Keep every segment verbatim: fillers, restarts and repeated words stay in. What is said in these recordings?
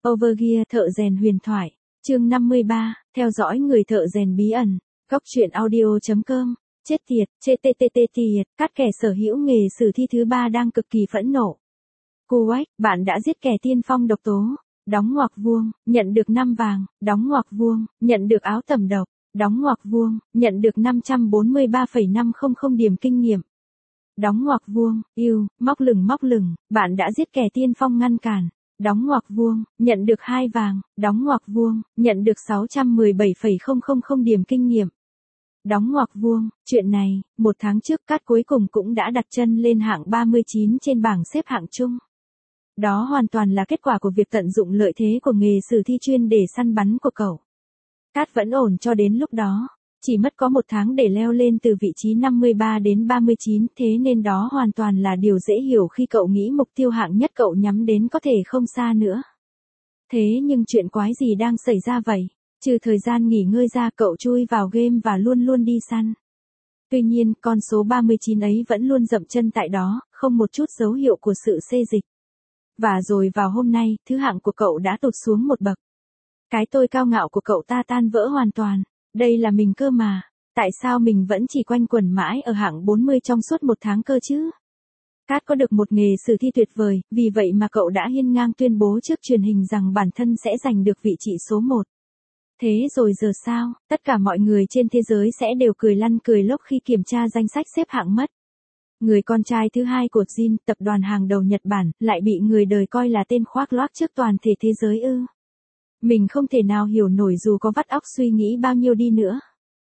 Overgear thợ rèn huyền thoại, chương năm mươi ba, theo dõi người thợ rèn bí ẩn, góc truyện audio chấm com, chết tiệt, chtttt tiệt, các kẻ sở hữu nghề sử thi thứ ba đang cực kỳ phẫn nộ. Kuwait, bạn đã giết kẻ tiên phong độc tố, đóng ngoặc vuông, nhận được năm vàng, đóng ngoặc vuông, nhận được áo tẩm độc, đóng ngoặc vuông, nhận được năm trăm bốn mươi ba phẩy năm trăm điểm kinh nghiệm. Đóng ngoặc vuông, yêu, móc lửng móc lửng, bạn đã giết kẻ tiên phong ngăn cản. Đóng ngoặc vuông, nhận được hai vàng, đóng ngoặc vuông, nhận được sáu trăm mười bảy phẩy không không không điểm kinh nghiệm. Đóng ngoặc vuông, chuyện này, một tháng trước Cát cuối cùng cũng đã đặt chân lên hạng ba mươi chín trên bảng xếp hạng chung. Đó hoàn toàn là kết quả của việc tận dụng lợi thế của nghề sử thi chuyên để săn bắn của cậu. Cát vẫn ổn cho đến lúc đó. Chỉ mất có một tháng để leo lên từ vị trí năm mươi ba đến ba mươi chín, thế nên đó hoàn toàn là điều dễ hiểu khi cậu nghĩ mục tiêu hạng nhất cậu nhắm đến có thể không xa nữa. Thế nhưng chuyện quái gì đang xảy ra vậy? Trừ thời gian nghỉ ngơi ra cậu chui vào game và luôn luôn đi săn. Tuy nhiên, con số ba mươi chín ấy vẫn luôn dậm chân tại đó, không một chút dấu hiệu của sự xê dịch. Và rồi vào hôm nay, thứ hạng của cậu đã tụt xuống một bậc. Cái tôi cao ngạo của cậu ta tan vỡ hoàn toàn. Đây là mình cơ mà, tại sao mình vẫn chỉ quanh quẩn mãi ở hạng bốn mươi trong suốt một tháng cơ chứ? Cát có được một nghề sử thi tuyệt vời, vì vậy mà cậu đã hiên ngang tuyên bố trước truyền hình rằng bản thân sẽ giành được vị trí số một. Thế rồi giờ sao, tất cả mọi người trên thế giới sẽ đều cười lăn cười lóc khi kiểm tra danh sách xếp hạng mất. Người con trai thứ hai của Jin, tập đoàn hàng đầu Nhật Bản, lại bị người đời coi là tên khoác lác trước toàn thể thế giới ư? Mình không thể nào hiểu nổi dù có vắt óc suy nghĩ bao nhiêu đi nữa.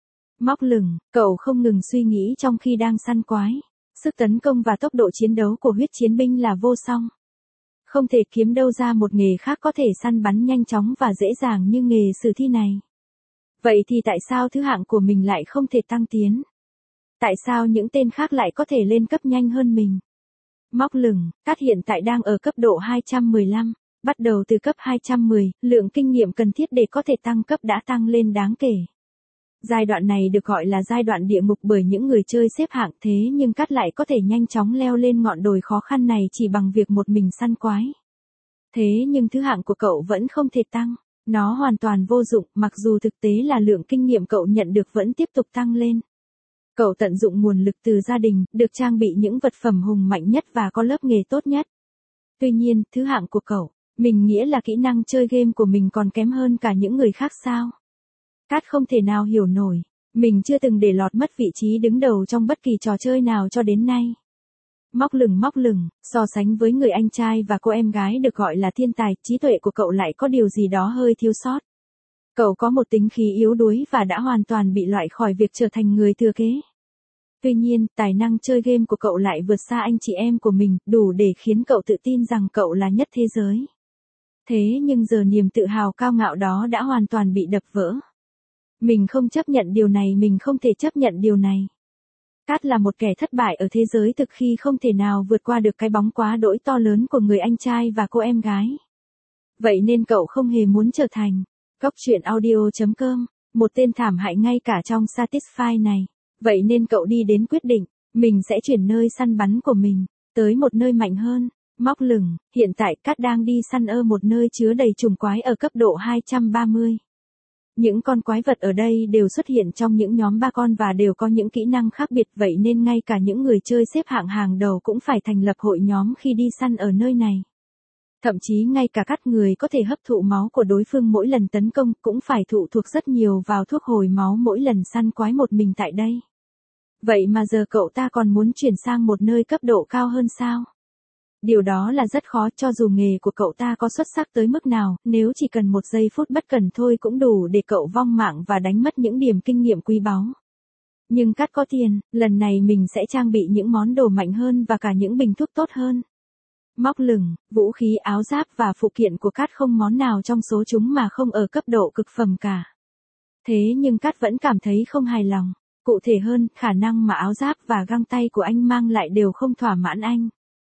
Móc lửng, cậu không ngừng suy nghĩ trong khi đang săn quái. Sức tấn công và tốc độ chiến đấu của huyết chiến binh là vô song. Không thể kiếm đâu ra một nghề khác có thể săn bắn nhanh chóng và dễ dàng như nghề sử thi này. Vậy thì tại sao thứ hạng của mình lại không thể tăng tiến? Tại sao những tên khác lại có thể lên cấp nhanh hơn mình? Móc lửng, Cát hiện tại đang ở cấp độ hai trăm mười lăm. Bắt đầu từ cấp hai trăm mười, lượng kinh nghiệm cần thiết để có thể tăng cấp đã tăng lên đáng kể. Giai đoạn này được gọi là giai đoạn địa ngục bởi những người chơi xếp hạng, thế nhưng Cát lại có thể nhanh chóng leo lên ngọn đồi khó khăn này chỉ bằng việc một mình săn quái. Thế nhưng thứ hạng của cậu vẫn không thể tăng, nó hoàn toàn vô dụng, mặc dù thực tế là lượng kinh nghiệm cậu nhận được vẫn tiếp tục tăng lên. Cậu tận dụng nguồn lực từ gia đình, được trang bị những vật phẩm hùng mạnh nhất và có lớp nghề tốt nhất. Tuy nhiên, thứ hạng của cậu, mình nghĩa là kỹ năng chơi game của mình còn kém hơn cả những người khác sao? Cát không thể nào hiểu nổi, mình chưa từng để lọt mất vị trí đứng đầu trong bất kỳ trò chơi nào cho đến nay. Móc lửng móc lửng, so sánh với người anh trai và cô em gái được gọi là thiên tài, trí tuệ của cậu lại có điều gì đó hơi thiếu sót. Cậu có một tính khí yếu đuối và đã hoàn toàn bị loại khỏi việc trở thành người thừa kế. Tuy nhiên, tài năng chơi game của cậu lại vượt xa anh chị em của mình, đủ để khiến cậu tự tin rằng cậu là nhất thế giới. Thế nhưng giờ niềm tự hào cao ngạo đó đã hoàn toàn bị đập vỡ. Mình không chấp nhận điều này, mình không thể chấp nhận điều này. Cát là một kẻ thất bại ở thế giới thực khi không thể nào vượt qua được cái bóng quá đỗi to lớn của người anh trai và cô em gái. Vậy nên cậu không hề muốn trở thành góc truyện audio chấm com, một tên thảm hại ngay cả trong Satisfy này. Vậy nên cậu đi đến quyết định, mình sẽ chuyển nơi săn bắn của mình, tới một nơi mạnh hơn. Móc lửng, hiện tại Cát đang đi săn ở một nơi chứa đầy trùng quái ở cấp độ hai trăm ba mươi. Những con quái vật ở đây đều xuất hiện trong những nhóm ba con và đều có những kỹ năng khác biệt, vậy nên ngay cả những người chơi xếp hạng hàng đầu cũng phải thành lập hội nhóm khi đi săn ở nơi này. Thậm chí ngay cả các người có thể hấp thụ máu của đối phương mỗi lần tấn công cũng phải thụ thuộc rất nhiều vào thuốc hồi máu mỗi lần săn quái một mình tại đây. Vậy mà giờ cậu ta còn muốn chuyển sang một nơi cấp độ cao hơn sao? Điều đó là rất khó, cho dù nghề của cậu ta có xuất sắc tới mức nào, nếu chỉ cần một giây phút bất cẩn thôi cũng đủ để cậu vong mạng và đánh mất những điểm kinh nghiệm quý báu. Nhưng Cát có tiền, lần này mình sẽ trang bị những món đồ mạnh hơn và cả những bình thuốc tốt hơn. Móc lửng, vũ khí, áo giáp và phụ kiện của Cát không món nào trong số chúng mà không ở cấp độ cực phẩm cả. Thế nhưng Cát vẫn cảm thấy không hài lòng. Cụ thể hơn, khả năng mà áo giáp và găng tay của anh mang lại đều không thỏa mãn anh.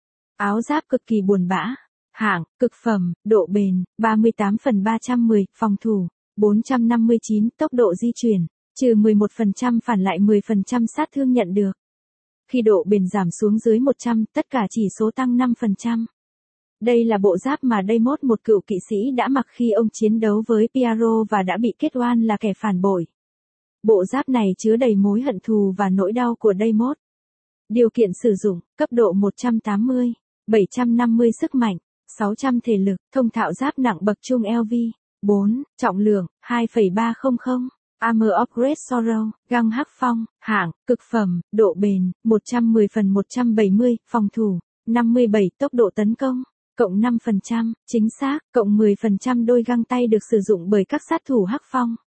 Áo giáp cực kỳ buồn bã. Hạng, cực phẩm, độ bền, ba mươi tám phần ba trăm mười, phòng thủ, bốn trăm năm mươi chín, tốc độ di chuyển, trừ mười một phần trăm phản lại mười phần trăm sát thương nhận được. Khi độ bền giảm xuống dưới một trăm, tất cả chỉ số tăng năm phần trăm. Đây là bộ giáp mà Deimos, một cựu kỵ sĩ đã mặc khi ông chiến đấu với Piaro và đã bị kết oan là kẻ phản bội. Bộ giáp này chứa đầy mối hận thù và nỗi đau của Deimos. Điều kiện sử dụng, cấp độ một trăm tám mươi, bảy trăm năm mươi sức mạnh, sáu trăm thể lực, thông thạo giáp nặng bậc trung lv, bốn, trọng lượng, hai phẩy ba không không, Armor Upgrade Sorrow, găng hắc phong, hạng, cực phẩm, độ bền, một trăm mười phần một trăm bảy mươi, phòng thủ, năm mươi bảy, tốc độ tấn công, cộng năm phần trăm, chính xác, cộng mười phần trăm đôi găng tay được sử dụng bởi các sát thủ hắc phong.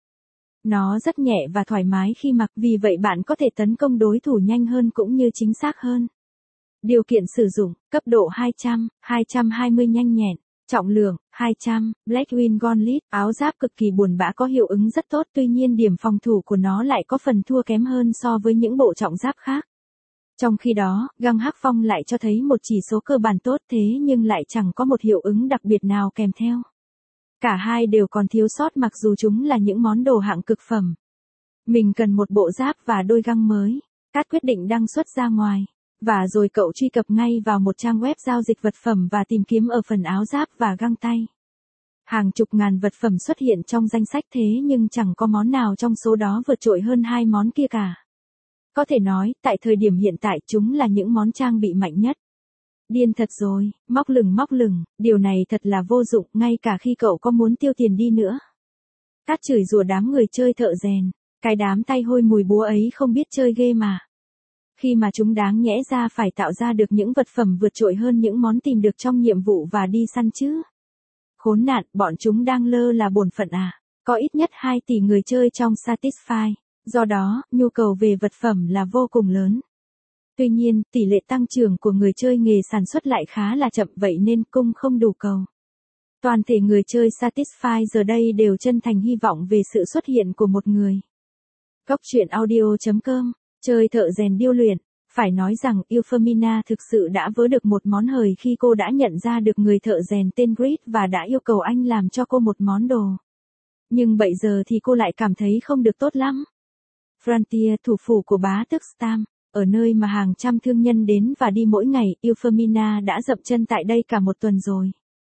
Nó rất nhẹ và thoải mái khi mặc, vì vậy bạn có thể tấn công đối thủ nhanh hơn cũng như chính xác hơn. Điều kiện sử dụng, cấp độ hai trăm, hai trăm hai mươi nhanh nhẹn, trọng lượng, hai trăm, Blackwing Gauntlet, áo giáp cực kỳ buồn bã có hiệu ứng rất tốt, tuy nhiên điểm phòng thủ của nó lại có phần thua kém hơn so với những bộ trọng giáp khác. Trong khi đó, găng hắc phong lại cho thấy một chỉ số cơ bản tốt thế nhưng lại chẳng có một hiệu ứng đặc biệt nào kèm theo. Cả hai đều còn thiếu sót mặc dù chúng là những món đồ hạng cực phẩm. Mình cần một bộ giáp và đôi găng mới. Cát quyết định đăng xuất ra ngoài. Và rồi cậu truy cập ngay vào một trang web giao dịch vật phẩm và tìm kiếm ở phần áo giáp và găng tay. Hàng chục ngàn vật phẩm xuất hiện trong danh sách thế nhưng chẳng có món nào trong số đó vượt trội hơn hai món kia cả. Có thể nói, tại thời điểm hiện tại chúng là những món trang bị mạnh nhất. Điên thật rồi, móc lửng móc lửng, điều này thật là vô dụng, ngay cả khi cậu có muốn tiêu tiền đi nữa. Cát chửi rủa đám người chơi thợ rèn, cái đám tay hôi mùi búa ấy không biết chơi ghê mà. Khi mà chúng đáng nhẽ ra phải tạo ra được những vật phẩm vượt trội hơn những món tìm được trong nhiệm vụ và đi săn chứ. Khốn nạn, bọn chúng đang lơ là bổn phận à. Có ít nhất hai tỷ người chơi trong Satisfy, do đó, nhu cầu về vật phẩm là vô cùng lớn. Tuy nhiên, tỷ lệ tăng trưởng của người chơi nghề sản xuất lại khá là chậm, vậy nên cung không đủ cầu. Toàn thể người chơi Satisfy giờ đây đều chân thành hy vọng về sự xuất hiện của một người. Góc truyện audio chấm com, chơi thợ rèn điêu luyện. Phải nói rằng Euphemina thực sự đã vớ được một món hời khi cô đã nhận ra được người thợ rèn tên Grid và đã yêu cầu anh làm cho cô một món đồ. Nhưng bây giờ thì cô lại cảm thấy không được tốt lắm. Frontier, thủ phủ của bá tước Stam, ở nơi mà hàng trăm thương nhân đến và đi mỗi ngày, Euphemina đã dậm chân tại đây cả một tuần rồi.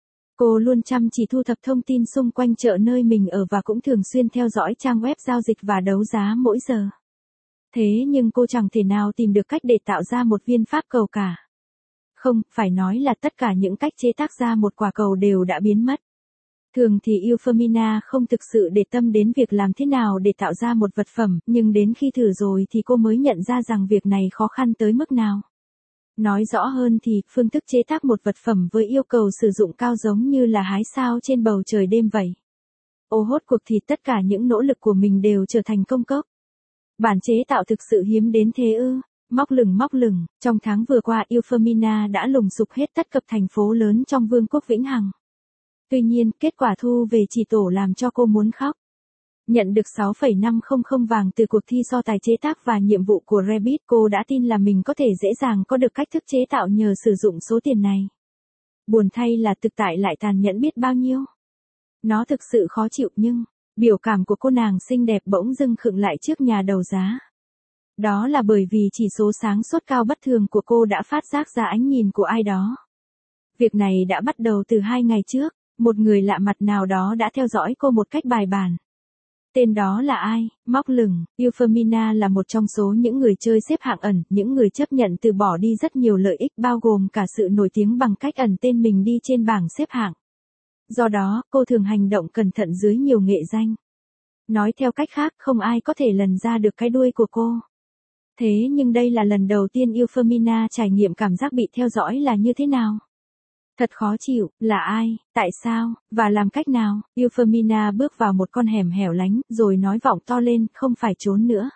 Cô luôn chăm chỉ thu thập thông tin xung quanh chợ nơi mình ở và cũng thường xuyên theo dõi trang web giao dịch và đấu giá mỗi giờ. Thế nhưng cô chẳng thể nào tìm được cách để tạo ra một viên pháp cầu cả. Không, phải nói là tất cả những cách chế tác ra một quả cầu đều đã biến mất. Thường thì Euphemina không thực sự để tâm đến việc làm thế nào để tạo ra một vật phẩm, nhưng đến khi thử rồi thì cô mới nhận ra rằng việc này khó khăn tới mức nào. Nói rõ hơn thì, phương thức chế tác một vật phẩm với yêu cầu sử dụng cao giống như là hái sao trên bầu trời đêm vậy. Ô hốt cuộc thì tất cả những nỗ lực của mình đều trở thành công cốc. Bản chế tạo thực sự hiếm đến thế ư? Móc lửng móc lửng, trong tháng vừa qua Euphemina đã lùng sục hết tất cả thành phố lớn trong Vương quốc Vĩnh Hằng. Tuy nhiên, kết quả thu về chỉ tổ làm cho cô muốn khóc. Nhận được sáu phẩy năm không không vàng từ cuộc thi so tài chế tác và nhiệm vụ của Rabbit, cô đã tin là mình có thể dễ dàng có được cách thức chế tạo nhờ sử dụng số tiền này. Buồn thay là thực tại lại tàn nhẫn biết bao nhiêu. Nó thực sự khó chịu nhưng, biểu cảm của cô nàng xinh đẹp bỗng dưng khựng lại trước nhà đấu giá. Đó là bởi vì chỉ số sáng suốt cao bất thường của cô đã phát giác ra ánh nhìn của ai đó. Việc này đã bắt đầu từ hai ngày trước, một người lạ mặt nào đó đã theo dõi cô một cách bài bản. Tên đó là ai? Móc lửng, Euphemina là một trong số những người chơi xếp hạng ẩn, những người chấp nhận từ bỏ đi rất nhiều lợi ích bao gồm cả sự nổi tiếng bằng cách ẩn tên mình đi trên bảng xếp hạng. Do đó, cô thường hành động cẩn thận dưới nhiều nghệ danh. Nói theo cách khác, không ai có thể lần ra được cái đuôi của cô. Thế nhưng đây là lần đầu tiên Euphemina trải nghiệm cảm giác bị theo dõi là như thế nào? Thật khó chịu, là ai, tại sao, và làm cách nào? Euphemina bước vào một con hẻm hẻo lánh, rồi nói vọng to lên, không phải trốn nữa.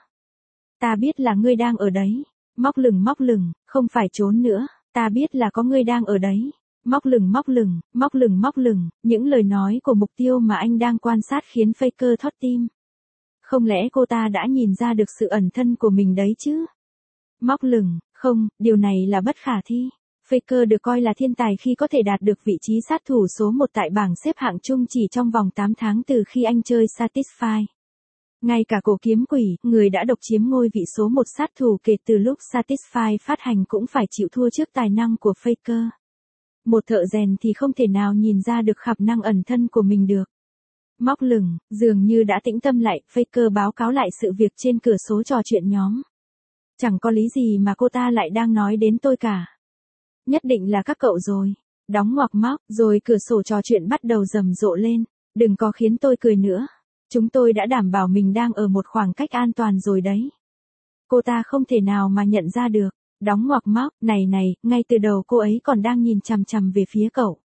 Ta biết là ngươi đang ở đấy. Móc lửng móc lửng, không phải trốn nữa, ta biết là có ngươi đang ở đấy. Móc lửng móc lửng, móc lửng móc lửng, những lời nói của mục tiêu mà anh đang quan sát khiến Faker thót tim. Không lẽ cô ta đã nhìn ra được sự ẩn thân của mình đấy chứ? Móc lửng, không, điều này là bất khả thi. Faker được coi là thiên tài khi có thể đạt được vị trí sát thủ số một tại bảng xếp hạng chung chỉ trong vòng tám tháng từ khi anh chơi Satisfy. Ngay cả cổ kiếm quỷ, người đã độc chiếm ngôi vị số một sát thủ kể từ lúc Satisfy phát hành cũng phải chịu thua trước tài năng của Faker. Một thợ rèn thì không thể nào nhìn ra được khả năng ẩn thân của mình được. Móc lửng, dường như đã tĩnh tâm lại, Faker báo cáo lại sự việc trên cửa số trò chuyện nhóm. Chẳng có lý gì mà cô ta lại đang nói đến tôi cả. Nhất định là các cậu rồi. Đóng ngoặc móc, rồi cửa sổ trò chuyện bắt đầu rầm rộ lên. Đừng có khiến tôi cười nữa. Chúng tôi đã đảm bảo mình đang ở một khoảng cách an toàn rồi đấy. Cô ta không thể nào mà nhận ra được. Đóng ngoặc móc, này này, ngay từ đầu cô ấy còn đang nhìn chằm chằm về phía cậu.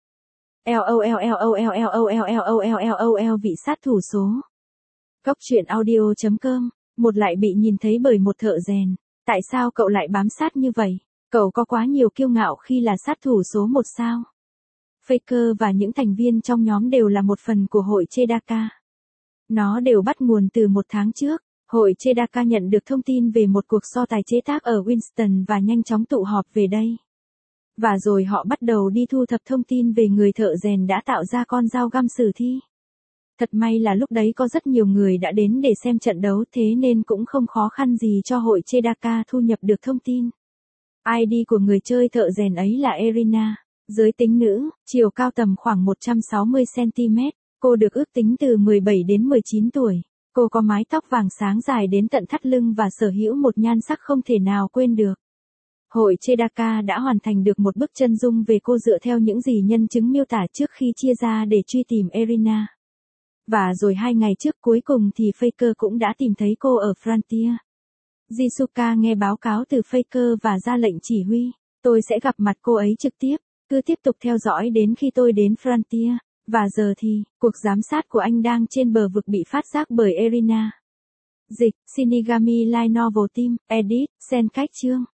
LOLLOLLOLLOLLOLLOL vị sát thủ số. Cốc truyện audio chấm com, một lại bị nhìn thấy bởi một thợ rèn. Tại sao cậu lại bám sát như vậy? Cậu có quá nhiều kiêu ngạo khi là sát thủ số một sao? Faker và những thành viên trong nhóm đều là một phần của hội Chedaka. Nó đều bắt nguồn từ một tháng trước. Hội Chedaka nhận được thông tin về một cuộc so tài chế tác ở Winston và nhanh chóng tụ họp về đây. Và rồi họ bắt đầu đi thu thập thông tin về người thợ rèn đã tạo ra con dao găm sử thi. Thật may là lúc đấy có rất nhiều người đã đến để xem trận đấu, thế nên cũng không khó khăn gì cho hội Chedaka thu nhập được thông tin. i đê của người chơi thợ rèn ấy là Erina, giới tính nữ, chiều cao tầm khoảng một trăm sáu mươi xăng ti mét, cô được ước tính từ mười bảy đến mười chín tuổi. Cô có mái tóc vàng sáng dài đến tận thắt lưng và sở hữu một nhan sắc không thể nào quên được. Hội Chedaka đã hoàn thành được một bức chân dung về cô dựa theo những gì nhân chứng miêu tả trước khi chia ra để truy tìm Erina. Và rồi hai ngày trước cuối cùng thì Faker cũng đã tìm thấy cô ở Frontier. Jisuka nghe báo cáo từ Faker và ra lệnh chỉ huy. Tôi sẽ gặp mặt cô ấy trực tiếp, cứ tiếp tục theo dõi đến khi tôi đến Frontier. Và giờ thì, cuộc giám sát của anh đang trên bờ vực bị phát giác bởi Erina. Dịch, Shinigami Light Novel Team, Edit, Sen cách chương.